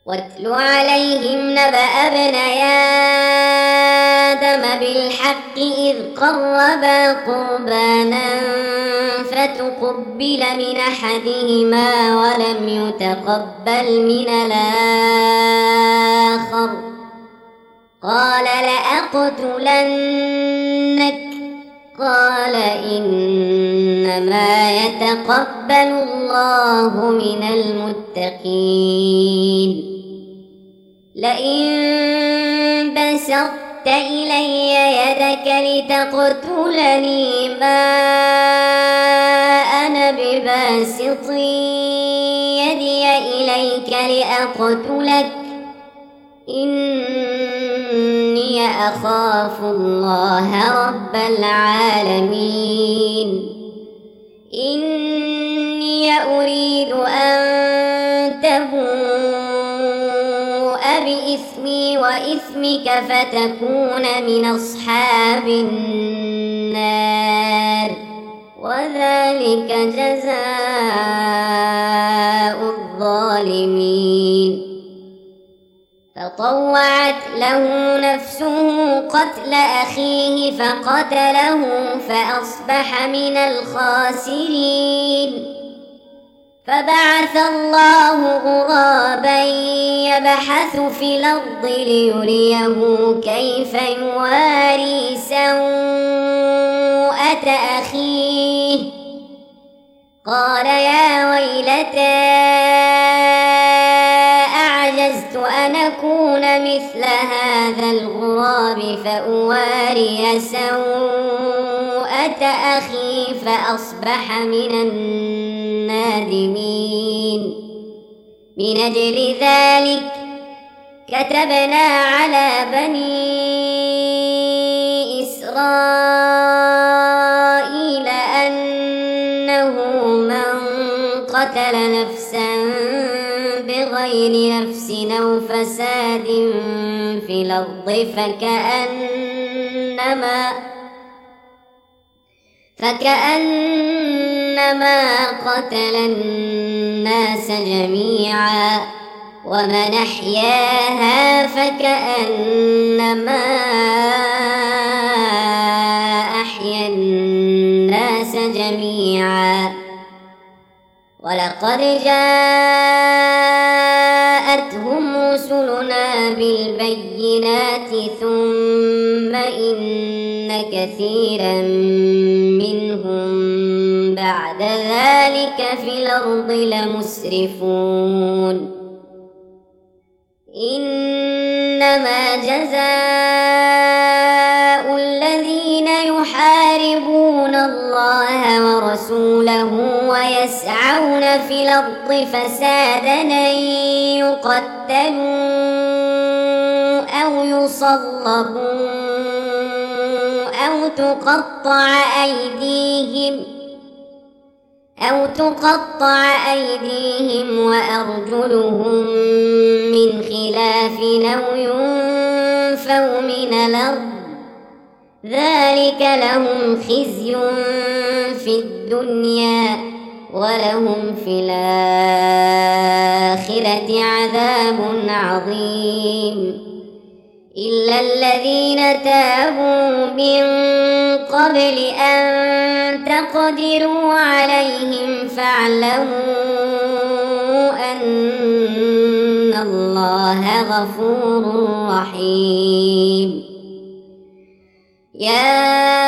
واتل عليهم نبأ ابني آدم بالحق إذ قربا قربانا فتقبل من أحدهما ولم يتقبل من الآخر قال لأقتلنك قال إنما يتقبل الله من المتقين لئن بسطت إلي يدك لتقتلني ما أنا بباسط يدي إليك لأقتلك إني أخاف الله رب العالمين إني أريد أن تبوء بإثمي وإثمك فتكون من أصحاب النار وذلك جزاء الظالمين فطوعت له نفسه قتل أخيه فقتله فأصبح من الخاسرين فبعث الله غرابا يبحث في الأرض ليريه كيف يواري سوءة أخيه قال يا ويلتى أعجزت أن أكون مثل هذا الغراب فأواري سوءة أخي فأصبح من النادمين من أجل ذلك كتبنا على بني إسرائيل أنه من قتل نفسا بغير نفس أو فساد في الأرض فكأنما قتل الناس جميعا ومن أحياها فكأنما أحيا الناس جميعا ولقد جاءتهم رسلنا بالبينات ثم إن كثيرا منهم بعد ذلك في الأرض لمسرفون إنما جزاء الذين يحاربون الله ورسوله ويسعون في الأرض فسادا أن يقتلوا أو يصلبوا أو تقطع أيديهم وأرجلهم من خلاف أو ينفوا من الأرض ذلك لهم خزي في الدنيا ولهم في الآخرة عذاب عظيم إلا الذين تابوا من قبل أن تقدروا عليهم فاعلموا أن الله غفور رحيم يا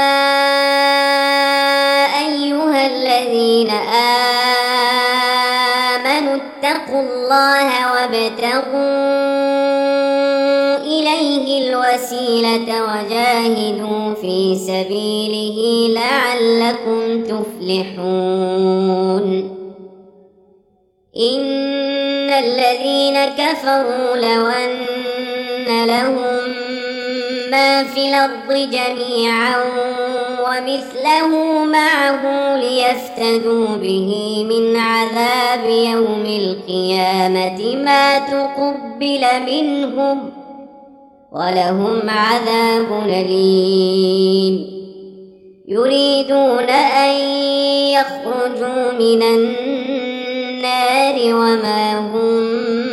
أيها الذين آمنوا اتقوا الله وابتغوا إليه الوسيلة وجاهدوا في سبيله لعلكم تفلحون إن الذين كفروا لو أن لهم ما في الأرض جميعا ومثله معه ليفتدوا به من عذاب يوم القيامة ما تقبل منهم ولهم عذاب أليم يريدون أن يخرجوا من النار النار وما هم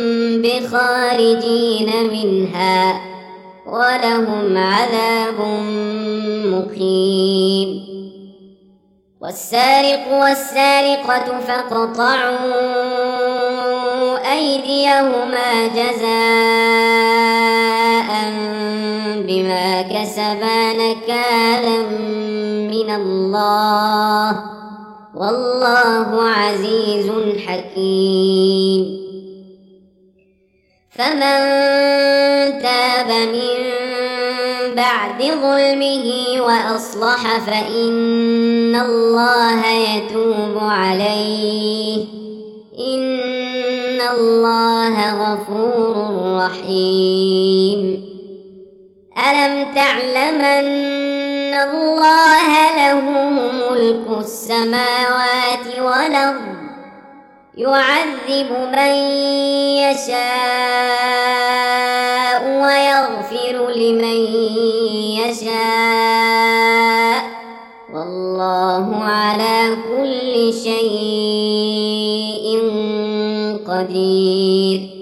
بخارجين منها ولهم عذاب مقيم. والسارق والسارقة فاقطعوا أيديهما جزاء بما كسبا نكالا من الله والله عزيز حكيم. فمن تاب من بعد ظلمه وأصلح فإن الله يتوب عليه إن الله غفور رحيم. ألم تعلم أن الله له ملك السماوات والأرض يعذب من يشاء ويغفر لمن يشاء والله على كل شيء قدير.